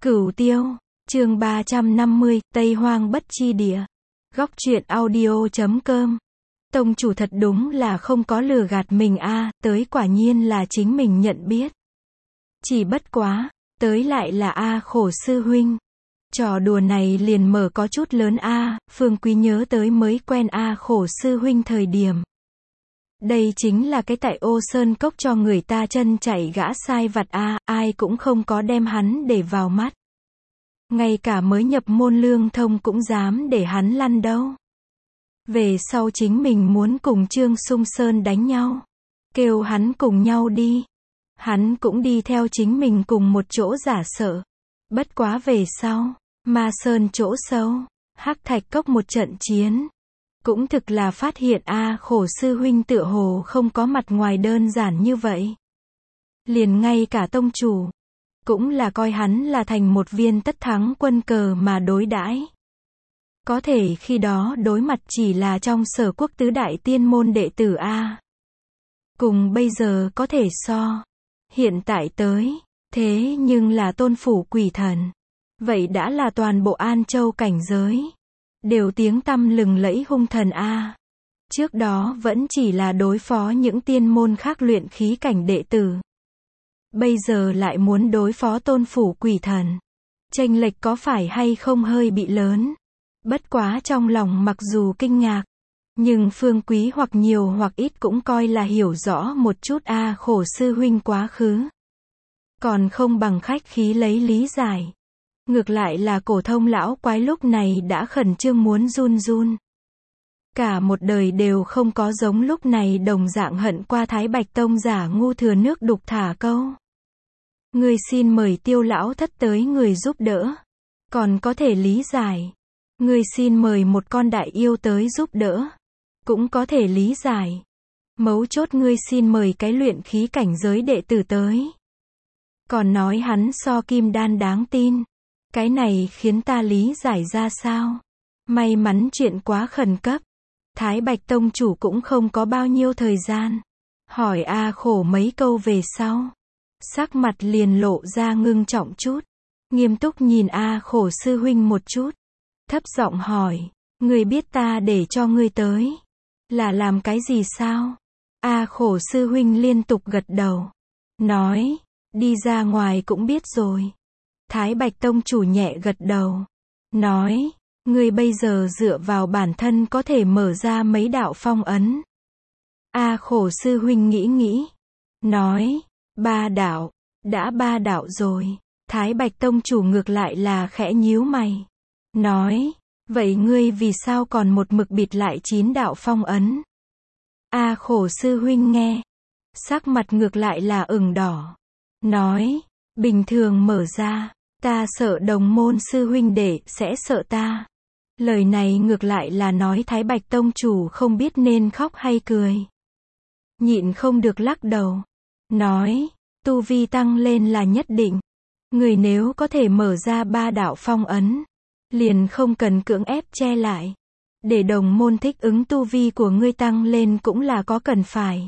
Cửu Tiêu, chương 350, Tây Hoang Bất Chi Địa. Góc truyện audio.com. Tông chủ thật đúng là không có lừa gạt mình a, tới quả nhiên là chính mình nhận biết. Chỉ bất quá, tới lại là a khổ sư huynh. Trò đùa này liền mở có chút lớn a, Phương Quý nhớ tới mới quen a khổ sư huynh thời điểm. Đây chính là cái tại Ô Sơn Cốc cho người ta chân chạy gã sai vặt a, ai cũng không có đem hắn để vào mắt. Ngay cả mới nhập môn lương thông cũng dám để hắn lăn đâu. Về sau chính mình muốn cùng Trương Sung Sơn đánh nhau, kêu hắn cùng nhau đi. Hắn cũng đi theo chính mình cùng một chỗ giả sợ. Bất quá về sau, Ma Sơn chỗ sâu, Hắc Thạch Cốc một trận chiến. Cũng thực là phát hiện a khổ sư huynh tựa hồ không có mặt ngoài đơn giản như vậy. Liền ngay cả tông chủ, cũng là coi hắn là thành một viên tất thắng quân cờ mà đối đãi. Có thể khi đó đối mặt chỉ là trong Sở Quốc tứ đại tiên môn đệ tử a. Cùng bây giờ có thể so. Hiện tại tới, thế nhưng là tôn phủ quỷ thần. Vậy đã là toàn bộ An Châu cảnh giới. Đều tiếng tăm lừng lẫy hung thần a. Trước đó vẫn chỉ là đối phó những tiên môn khác luyện khí cảnh đệ tử. Bây giờ lại muốn đối phó tôn phủ quỷ thần. Chênh lệch có phải hay không hơi bị lớn. Bất quá trong lòng mặc dù kinh ngạc, nhưng Phương Quý hoặc nhiều hoặc ít cũng coi là hiểu rõ một chút a khổ sư huynh quá khứ. Còn không bằng khách khí lấy lý giải. Ngược lại là Cổ Thông lão quái lúc này đã khẩn trương muốn run run. Cả một đời đều không có giống lúc này đồng dạng hận qua Thái Bạch Tông giả ngu thừa nước đục thả câu. Người xin mời Tiêu lão thất tới người giúp đỡ. Còn có thể lý giải. Người xin mời một con đại yêu tới giúp đỡ. Cũng có thể lý giải. Mấu chốt ngươi xin mời cái luyện khí cảnh giới đệ tử tới. Còn nói hắn so kim đan đáng tin. Cái này khiến ta lý giải ra sao? May mắn chuyện quá khẩn cấp. Thái Bạch Tông chủ cũng không có bao nhiêu thời gian. Hỏi a khổ mấy câu về sau. Sắc mặt liền lộ ra ngưng trọng chút. Nghiêm túc nhìn a khổ sư huynh một chút. Thấp giọng hỏi. Ngươi biết ta để cho ngươi tới. Là làm cái gì sao? A khổ sư huynh liên tục gật đầu. Nói. Đi ra ngoài cũng biết rồi. Thái Bạch Tông chủ nhẹ gật đầu. Nói. Ngươi bây giờ dựa vào bản thân có thể mở ra mấy đạo phong ấn. A khổ sư huynh nghĩ. Nói. 3 đạo. Đã 3 đạo rồi. Thái Bạch Tông chủ ngược lại là khẽ nhíu mày. Nói. Vậy ngươi vì sao còn một mực bịt lại 9 đạo phong ấn? A khổ sư huynh nghe. Sắc mặt ngược lại là ửng đỏ. Nói. Bình thường mở ra. Ta sợ đồng môn sư huynh đệ sẽ sợ ta. Lời này ngược lại là nói Thái Bạch Tông chủ không biết nên khóc hay cười. Nhịn không được lắc đầu. Nói. Tu vi tăng lên là nhất định. Người nếu có thể mở ra 3 đạo phong ấn. Liền không cần cưỡng ép che lại. Để đồng môn thích ứng tu vi của ngươi tăng lên cũng là có cần phải.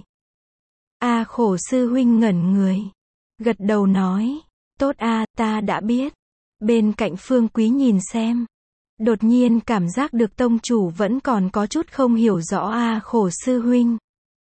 A khổ sư huynh ngẩn người. Gật đầu nói. Tốt a, ta đã biết. Bên cạnh Phương Quý nhìn xem. Đột nhiên cảm giác được tông chủ vẫn còn có chút không hiểu rõ a khổ sư huynh.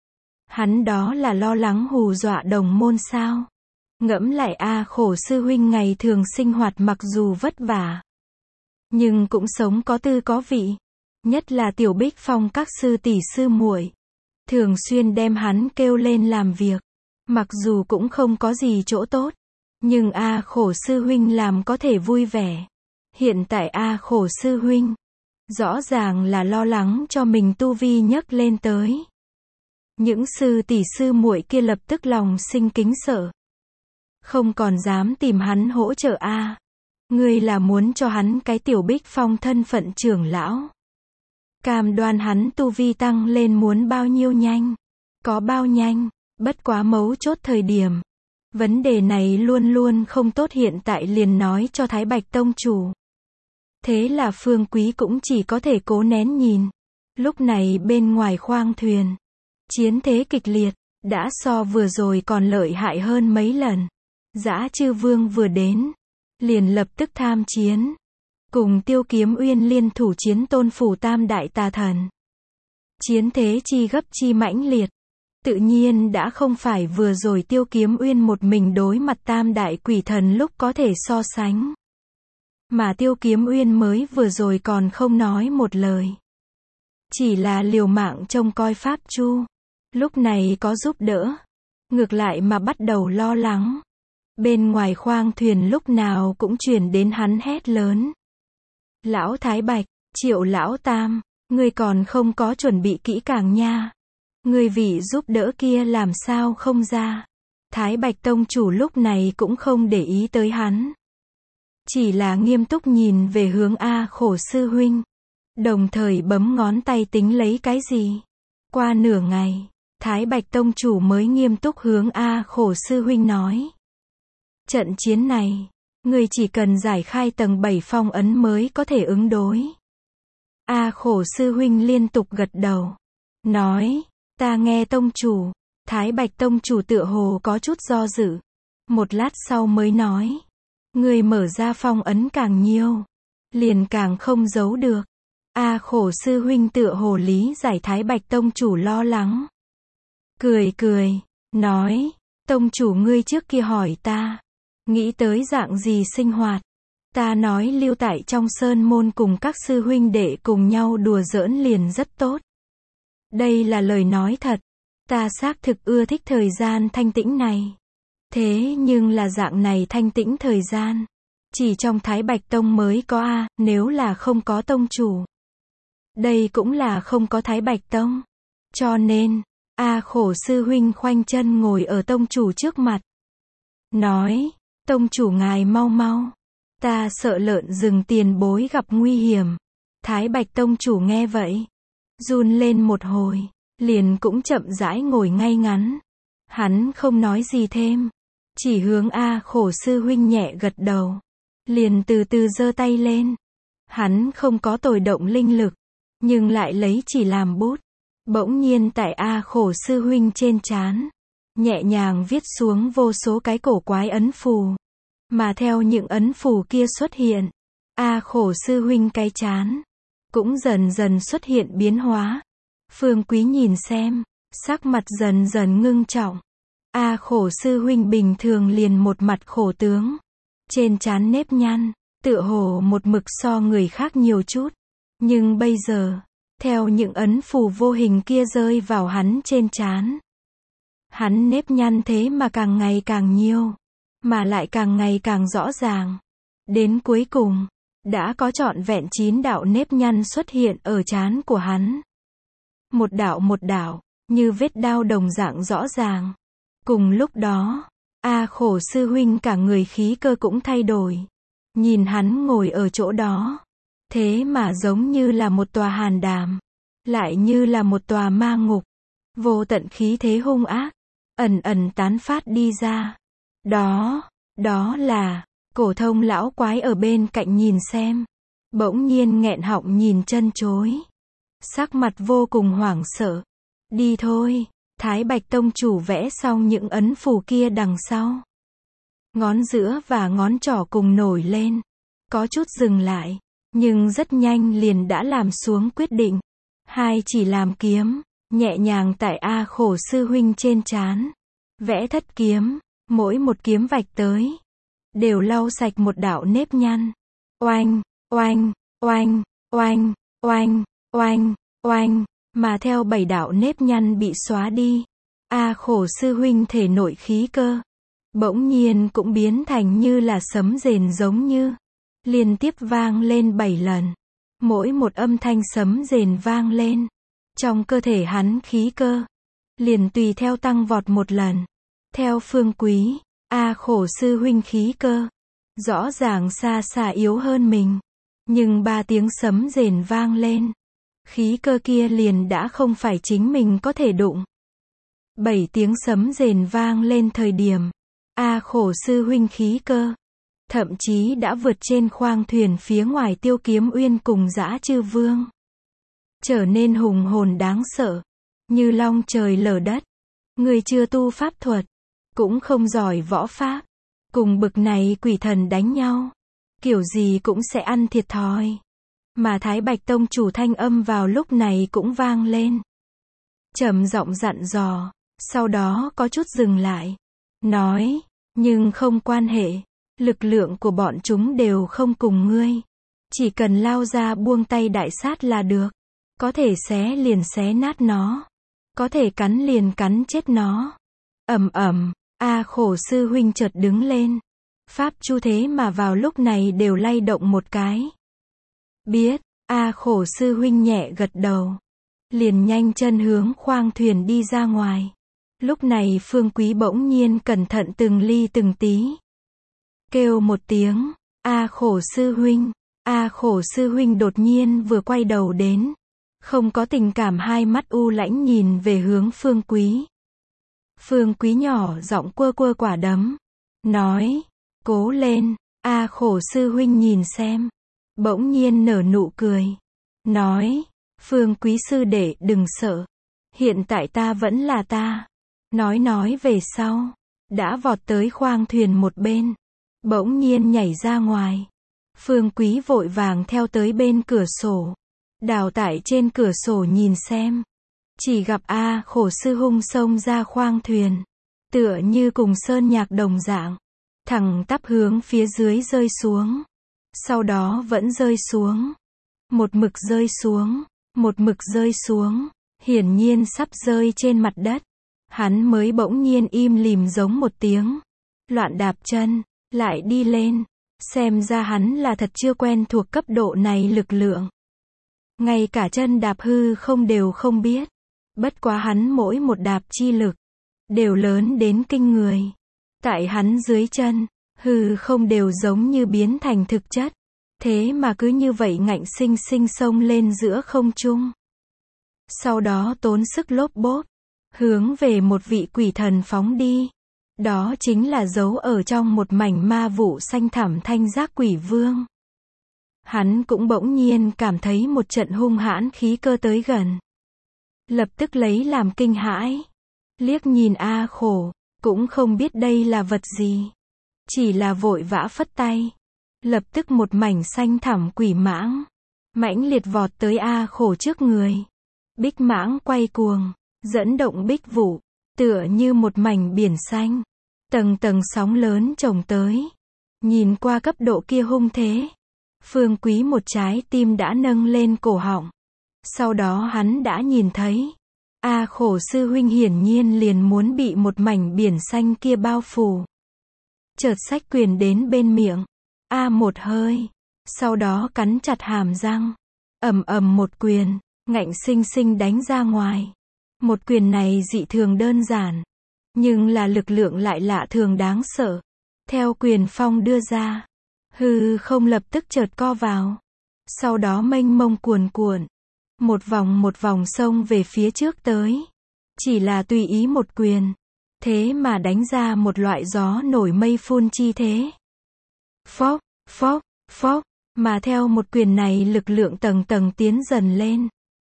Hắn đó là lo lắng hù dọa đồng môn sao? Ngẫm lại a khổ sư huynh ngày thường sinh hoạt mặc dù vất vả. Nhưng cũng sống có tư có vị. Nhất là Tiểu Bích Phong các sư tỷ sư muội. Thường xuyên đem hắn kêu lên làm việc. Mặc dù cũng không có gì chỗ tốt. Nhưng a khổ sư huynh làm có thể vui vẻ. Hiện tại a khổ sư huynh. Rõ ràng là lo lắng cho mình tu vi nhấc lên tới. Những sư tỷ sư muội kia lập tức lòng sinh kính sợ. Không còn dám tìm hắn hỗ trợ a. Ngươi là muốn cho hắn cái Tiểu Bích Phong thân phận trưởng lão. Cam đoan hắn tu vi tăng lên muốn bao nhiêu nhanh. Có bao nhanh. Bất quá mấu chốt thời điểm. Vấn đề này luôn luôn không tốt hiện tại liền nói cho Thái Bạch Tông chủ. Thế là Phương Quý cũng chỉ có thể cố nén nhìn. Lúc này bên ngoài khoang thuyền. Chiến thế kịch liệt. Đã so vừa rồi còn lợi hại hơn mấy lần. Dã Chư Vương vừa đến. liền lập tức tham chiến. Cùng Tiêu Kiếm Uyên liên thủ chiến tôn phủ tam đại tà thần. Chiến thế chi gấp chi mãnh liệt. Tự nhiên đã không phải vừa rồi Tiêu Kiếm Uyên một mình đối mặt tam đại quỷ thần lúc có thể so sánh. Mà Tiêu Kiếm Uyên mới vừa rồi còn không nói một lời. Chỉ là liều mạng trông coi Pháp Chu. Lúc này có giúp đỡ. Ngược lại mà bắt đầu lo lắng. Bên ngoài khoang thuyền lúc nào cũng truyền đến hắn hét lớn. Lão Thái Bạch, Triệu Lão Tam, ngươi còn không có chuẩn bị kỹ càng nha. Ngươi vị giúp đỡ kia làm sao không ra. Thái Bạch Tông chủ lúc này cũng không để ý tới hắn. Chỉ là nghiêm túc nhìn về hướng A Khổ sư huynh. Đồng thời bấm ngón tay tính lấy cái gì. Qua nửa ngày, Thái Bạch Tông chủ mới nghiêm túc hướng A Khổ sư huynh nói. Trận chiến này, ngươi chỉ cần giải khai tầng 7 phong ấn mới có thể ứng đối. A Khổ sư huynh liên tục gật đầu. Nói, ta nghe tông chủ. Thái Bạch Tông chủ tựa hồ có chút do dự. Một lát sau mới nói. Ngươi mở ra phong ấn càng nhiều. Liền càng không giấu được. A Khổ sư huynh tựa hồ lý giải Thái Bạch Tông chủ lo lắng. Cười cười, nói, tông chủ ngươi trước kia hỏi ta. Nghĩ tới dạng gì sinh hoạt. Ta nói lưu tại trong sơn môn cùng các sư huynh đệ cùng nhau đùa giỡn liền rất tốt. Đây là lời nói thật. Ta xác thực ưa thích thời gian thanh tĩnh này. Thế nhưng là dạng này thanh tĩnh thời gian. Chỉ trong Thái Bạch Tông mới có a, nếu là không có tông chủ. Đây cũng là không có Thái Bạch Tông. Cho nên, A Khổ sư huynh khoanh chân ngồi ở tông chủ trước mặt. Nói, tông chủ ngài mau mau. Ta sợ lợn rừng tiền bối gặp nguy hiểm. Thái Bạch Tông chủ nghe vậy. Run lên một hồi. Liền cũng chậm rãi ngồi ngay ngắn. Hắn không nói gì thêm. Chỉ hướng A Khổ sư huynh nhẹ gật đầu. Liền từ từ giơ tay lên. Hắn không có tồi động linh lực. Nhưng lại lấy chỉ làm bút. Bỗng nhiên tại A Khổ sư huynh trên trán. Nhẹ nhàng viết xuống vô số cái cổ quái ấn phù. Mà theo những ấn phù kia xuất hiện. A Khổ sư huynh cái trán. Cũng dần dần xuất hiện biến hóa. Phương Quý nhìn xem. Sắc mặt dần dần ngưng trọng. A Khổ sư huynh bình thường liền một mặt khổ tướng. Trên trán nếp nhăn. Tựa hồ một mực so người khác nhiều chút. Nhưng bây giờ, theo những ấn phù vô hình kia rơi vào hắn trên trán. Hắn nếp nhăn thế mà càng ngày càng nhiều. Mà lại càng ngày càng rõ ràng. Đến cuối cùng, đã có trọn vẹn 9 đạo nếp nhăn xuất hiện ở trán của hắn. Một đạo, như vết đao đồng dạng rõ ràng. Cùng lúc đó, A Khổ sư huynh cả người khí cơ cũng thay đổi. Nhìn hắn ngồi ở chỗ đó. Thế mà giống như là một tòa hàn đàm. Lại như là một tòa ma ngục. Vô tận khí thế hung ác. Ẩn ẩn tán phát đi ra. Đó là, Cổ Thông lão quái ở bên cạnh nhìn xem. Bỗng nhiên nghẹn họng nhìn chân chối. Sắc mặt vô cùng hoảng sợ. Đi thôi, Thái Bạch Tông chủ vẽ xong những ấn phù kia đằng sau. Ngón giữa và ngón trỏ cùng nổi lên. Có chút dừng lại. Nhưng rất nhanh liền đã làm xuống quyết định. Hai chỉ làm kiếm. Nhẹ nhàng tại A Khổ sư huynh trên trán. Vẽ thất kiếm. Mỗi một kiếm vạch tới. Đều lau sạch một đạo nếp nhăn. Oanh, oanh, oanh, oanh, oanh, oanh, oanh. Mà theo 7 đạo nếp nhăn bị xóa đi. A Khổ sư huynh thể nội khí cơ. Bỗng nhiên cũng biến thành như là sấm rền giống như. Liên tiếp vang lên 7 lần. Mỗi một âm thanh sấm rền vang lên. Trong cơ thể hắn khí cơ. Liền tùy theo tăng vọt một lần. Theo Phương Quý, A Khổ sư huynh khí cơ. Rõ ràng xa xa yếu hơn mình. Nhưng 3 tiếng sấm rền vang lên. Khí cơ kia liền đã không phải chính mình có thể đụng. 7 tiếng sấm rền vang lên thời điểm. A Khổ sư huynh khí cơ. Thậm chí đã vượt trên khoang thuyền phía ngoài Tiêu Kiếm Uyên cùng Dã Chư Vương. Trở nên hùng hồn đáng sợ. Như long trời lở đất. Người chưa tu pháp thuật. Cũng không giỏi võ pháp. Cùng bực này quỷ thần đánh nhau, kiểu gì cũng sẽ ăn thiệt thòi. Mà Thái Bạch tông chủ thanh âm vào lúc này cũng vang lên. Trầm giọng dặn dò, sau đó có chút dừng lại. Nói, nhưng không quan hệ, lực lượng của bọn chúng đều không cùng ngươi. Chỉ cần lao ra buông tay đại sát là được. Có thể xé liền xé nát nó. Có thể cắn liền cắn chết nó. Ầm ầm, A Khổ sư huynh chợt đứng lên. Pháp chu thế mà vào lúc này đều lay động một cái. Biết, A Khổ sư huynh nhẹ gật đầu. Liền nhanh chân hướng khoang thuyền đi ra ngoài. Lúc này Phương Quý bỗng nhiên cẩn thận từng ly từng tí. Kêu một tiếng, A Khổ sư huynh. A Khổ sư huynh đột nhiên vừa quay đầu đến. Không có tình cảm, hai mắt u lãnh nhìn về hướng Phương Quý. Phương Quý nhỏ giọng quơ quơ quả đấm. Nói, cố lên, A Khổ sư huynh nhìn xem. Bỗng nhiên nở nụ cười. Nói, Phương Quý sư đệ đừng sợ. Hiện tại ta vẫn là ta. Nói về sau. Đã vọt tới khoang thuyền một bên. Bỗng nhiên nhảy ra ngoài. Phương Quý vội vàng theo tới bên cửa sổ. Đào tại trên cửa sổ nhìn xem. Chỉ gặp A Khổ sư hung xông ra khoang thuyền. Tựa như cùng sơn nhạc đồng dạng. Thẳng tắp hướng phía dưới rơi xuống. Sau đó vẫn rơi xuống. Một mực rơi xuống. Một mực rơi xuống. Hiển nhiên sắp rơi trên mặt đất. Hắn mới bỗng nhiên im lìm giống một tiếng. Loạn đạp chân. Lại đi lên. Xem ra hắn là thật chưa quen thuộc cấp độ này lực lượng. Ngay cả chân đạp hư không đều không biết. Bất quá hắn mỗi một đạp chi lực. Đều lớn đến kinh người. Tại hắn dưới chân. Hư không đều giống như biến thành thực chất. Thế mà cứ như vậy ngạnh sinh sinh xông lên giữa không trung. Sau đó tốn sức lốp bốp. Hướng về một vị quỷ thần phóng đi. Đó chính là giấu ở trong một mảnh ma vụ xanh thẳm Thanh Giác Quỷ Vương. Hắn cũng bỗng nhiên cảm thấy một trận hung hãn khí cơ tới gần. Lập tức lấy làm kinh hãi. Liếc nhìn A Khổ, cũng không biết đây là vật gì. Chỉ là vội vã phất tay. Lập tức một mảnh xanh thẳm quỷ mãng. Mãnh liệt vọt tới A Khổ trước người. Bích mãng quay cuồng, dẫn động bích vụ, tựa như một mảnh biển xanh. Tầng tầng sóng lớn chồng tới. Nhìn qua cấp độ kia hung thế. Phương Quý một trái tim đã nâng lên cổ họng. Sau đó hắn đã nhìn thấy. A Khổ sư huynh hiển nhiên liền muốn bị một mảnh biển xanh kia bao phủ. Chợt xách quyền đến bên miệng. A một hơi. Sau đó cắn chặt hàm răng. Ầm ầm một quyền. Ngạnh sinh sinh đánh ra ngoài. Một quyền này dị thường đơn giản. Nhưng là lực lượng lại lạ thường đáng sợ. Theo quyền phong đưa ra. Hư không lập tức chợt co vào. Sau đó mênh mông cuồn cuộn. Một vòng xông về phía trước tới. Chỉ là tùy ý một quyền. Thế mà đánh ra một loại gió nổi mây phun chi thế. Phốc, phốc, phốc. Mà theo một quyền này lực lượng tầng tầng tiến dần lên.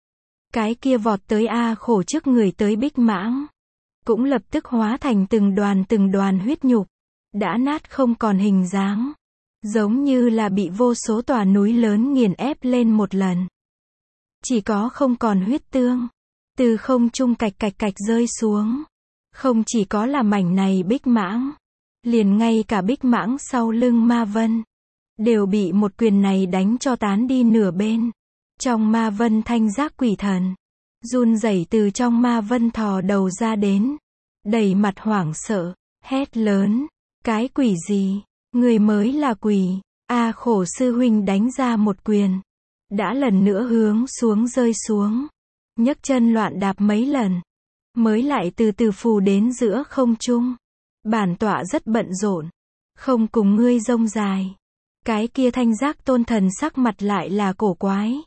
Cái kia vọt tới A Khổ trước người tới bích mãng. Cũng lập tức hóa thành từng đoàn huyết nhục. Đã nát không còn hình dáng. Giống như là bị vô số tòa núi lớn nghiền ép lên một lần. Chỉ có không còn huyết tương. Từ không trung cạch cạch rơi xuống. Không chỉ có là mảnh này bích mãng. Liền ngay cả bích mãng sau lưng ma vân. Đều bị một quyền này đánh cho tán đi nửa bên. Trong ma vân Thanh Giác Quỷ Thần. Run rẩy từ trong ma vân thò đầu ra đến. Đầy mặt hoảng sợ. Hét lớn. Cái quỷ gì? Người mới là quỷ. A Khổ sư huynh đánh ra một quyền. Đã lần nữa hướng xuống rơi xuống. Nhấc chân loạn đạp mấy lần. Mới lại từ từ phù đến giữa không trung. Bản tọa rất bận rộn. Không cùng ngươi rông dài. Cái kia Thanh Giác tôn thần sắc mặt lại là cổ quái.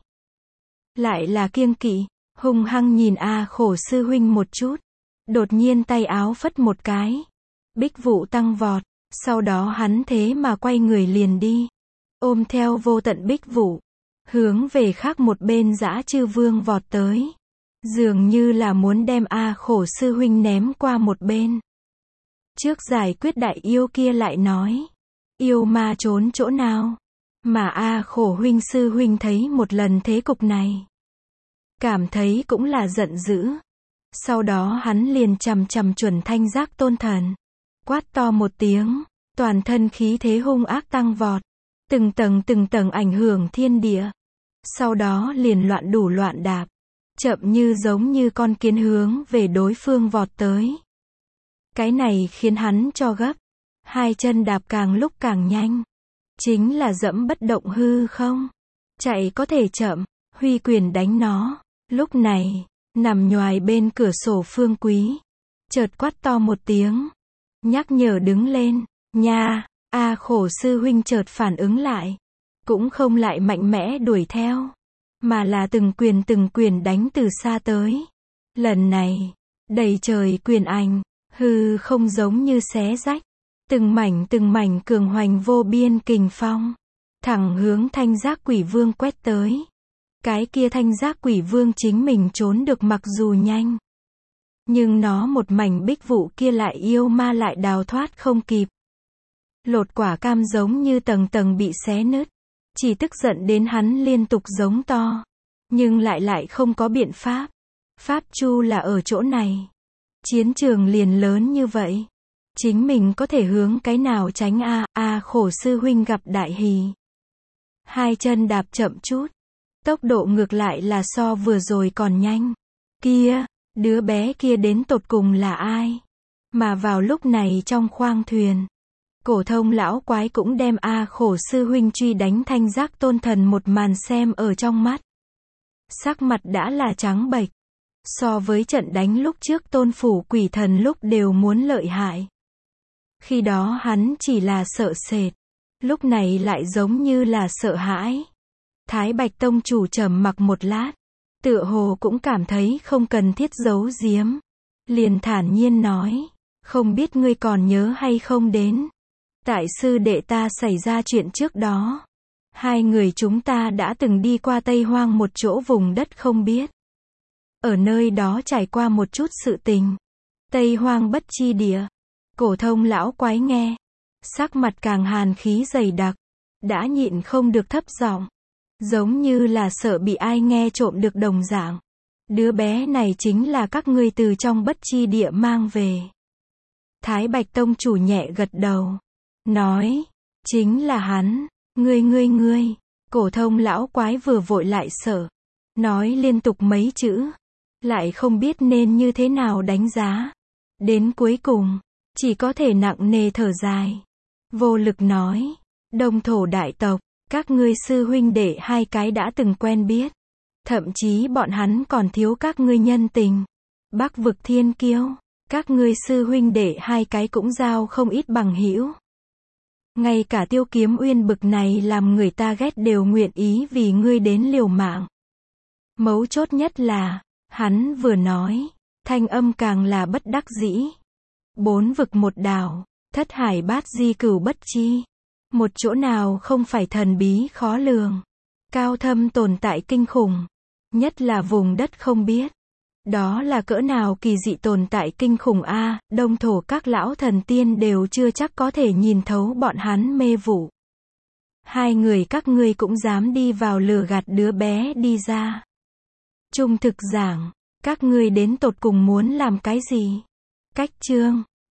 Lại là kiêng kỵ. Hung hăng nhìn A Khổ sư huynh một chút. Đột nhiên tay áo phất một cái. Bích vụ tăng vọt. Sau đó hắn thế mà quay người liền đi. Ôm theo vô tận bích vụ. Hướng về khác một bên Dã Chư Vương vọt tới. Dường như là muốn đem A Khổ sư huynh ném qua một bên. Trước giải quyết đại yêu kia lại nói. Yêu ma trốn chỗ nào? Mà khổ huynh sư huynh thấy một lần thế cục này. Cảm thấy cũng là giận dữ. Sau đó hắn liền chằm chằm chuẩn Thanh Giác Tôn Thần. Quát to một tiếng, toàn thân khí thế hung ác tăng vọt. Từng tầng ảnh hưởng thiên địa. Sau đó liền loạn đủ loạn đạp. Chậm như giống như con kiến hướng về đối phương vọt tới. Cái này khiến hắn cho gấp. Hai chân đạp càng lúc càng nhanh. Chính là dẫm bất động hư không. Chạy có thể chậm, huy quyền đánh nó. Lúc này, nằm nhoài bên cửa sổ Phương Quý. Chợt quát to một tiếng. Nhắc nhở đứng lên. Nha, khổ sư huynh chợt phản ứng lại. Cũng không lại mạnh mẽ đuổi theo. Mà là từng quyền đánh từ xa tới. Lần này, đầy trời quyền ảnh, hư không giống như xé rách. Từng mảnh cường hoành vô biên kình phong. Thẳng hướng Thanh Giác Quỷ Vương quét tới. Cái kia Thanh Giác Quỷ Vương chính mình trốn được mặc dù nhanh. Nhưng nó một mảnh bích vụ kia lại yêu ma lại đào thoát không kịp. Lột quả cam giống như tầng bị xé nứt. Chỉ tức giận đến hắn liên tục giống to. Nhưng lại không có biện pháp. Pháp chu là ở chỗ này. Chiến trường liền lớn như vậy. Chính mình có thể hướng cái nào tránh khổ sư huynh gặp đại hì. Hai chân đạp chậm chút. Tốc độ ngược lại là so vừa rồi còn nhanh. Kia, đứa bé kia đến tột cùng là ai? Mà vào lúc này trong khoang thuyền. Cổ Thông lão quái cũng đem khổ sư huynh truy đánh Thanh Giác Tôn Thần một màn xem ở trong mắt. Sắc mặt đã là trắng bệch. So với trận đánh lúc trước Tôn Phủ Quỷ Thần lúc đều muốn lợi hại. Khi đó hắn chỉ là sợ sệt. Lúc này lại giống như là sợ hãi. Thái Bạch Tông chủ trầm mặc một lát. Tựa hồ cũng cảm thấy không cần thiết giấu giếm. Liền thản nhiên nói. Không biết ngươi còn nhớ hay không đến. Tại sư đệ ta xảy ra chuyện trước đó. Hai người chúng ta đã từng đi qua Tây Hoang một chỗ vùng đất không biết. Ở nơi đó trải qua một chút sự tình. Tây Hoang bất chi địa. Cổ Thông lão quái nghe. Sắc mặt càng hàn khí dày đặc. Đã nhịn không được thấp giọng. Giống như là sợ bị ai nghe trộm được đồng dạng. Đứa bé này chính là các ngươi từ trong bất chi địa mang về. Thái Bạch Tông chủ nhẹ gật đầu. Nói. Chính là hắn. Ngươi. Cổ Thông lão quái vừa vội lại sợ. Nói liên tục mấy chữ. Lại không biết nên như thế nào đánh giá. Đến cuối cùng. Chỉ có thể nặng nề thở dài. Vô lực nói. Đông thổ đại tộc. Các ngươi sư huynh đệ hai cái đã từng quen biết. Thậm chí bọn hắn còn thiếu các ngươi nhân tình. Bắc vực thiên kiêu. Các ngươi sư huynh đệ hai cái cũng giao không ít bằng hữu. Ngay cả Tiêu Kiếm Uyên bực này làm người ta ghét đều nguyện ý vì ngươi đến liều mạng. Mấu chốt nhất là, hắn vừa nói, thanh âm càng là bất đắc dĩ. 4 vực một đảo, thất hải bát di cửu bất chi. Một chỗ nào không phải thần bí khó lường. Cao thâm tồn tại kinh khủng. Nhất là vùng đất không biết. Đó là cỡ nào kỳ dị tồn tại kinh khủng đông thổ các lão thần tiên đều chưa chắc có thể nhìn thấu bọn hắn mê vụ. Hai người các ngươi cũng dám đi vào lừa gạt đứa bé đi ra. Trung thực giảng, các ngươi đến tột cùng muốn làm cái gì? Cách chương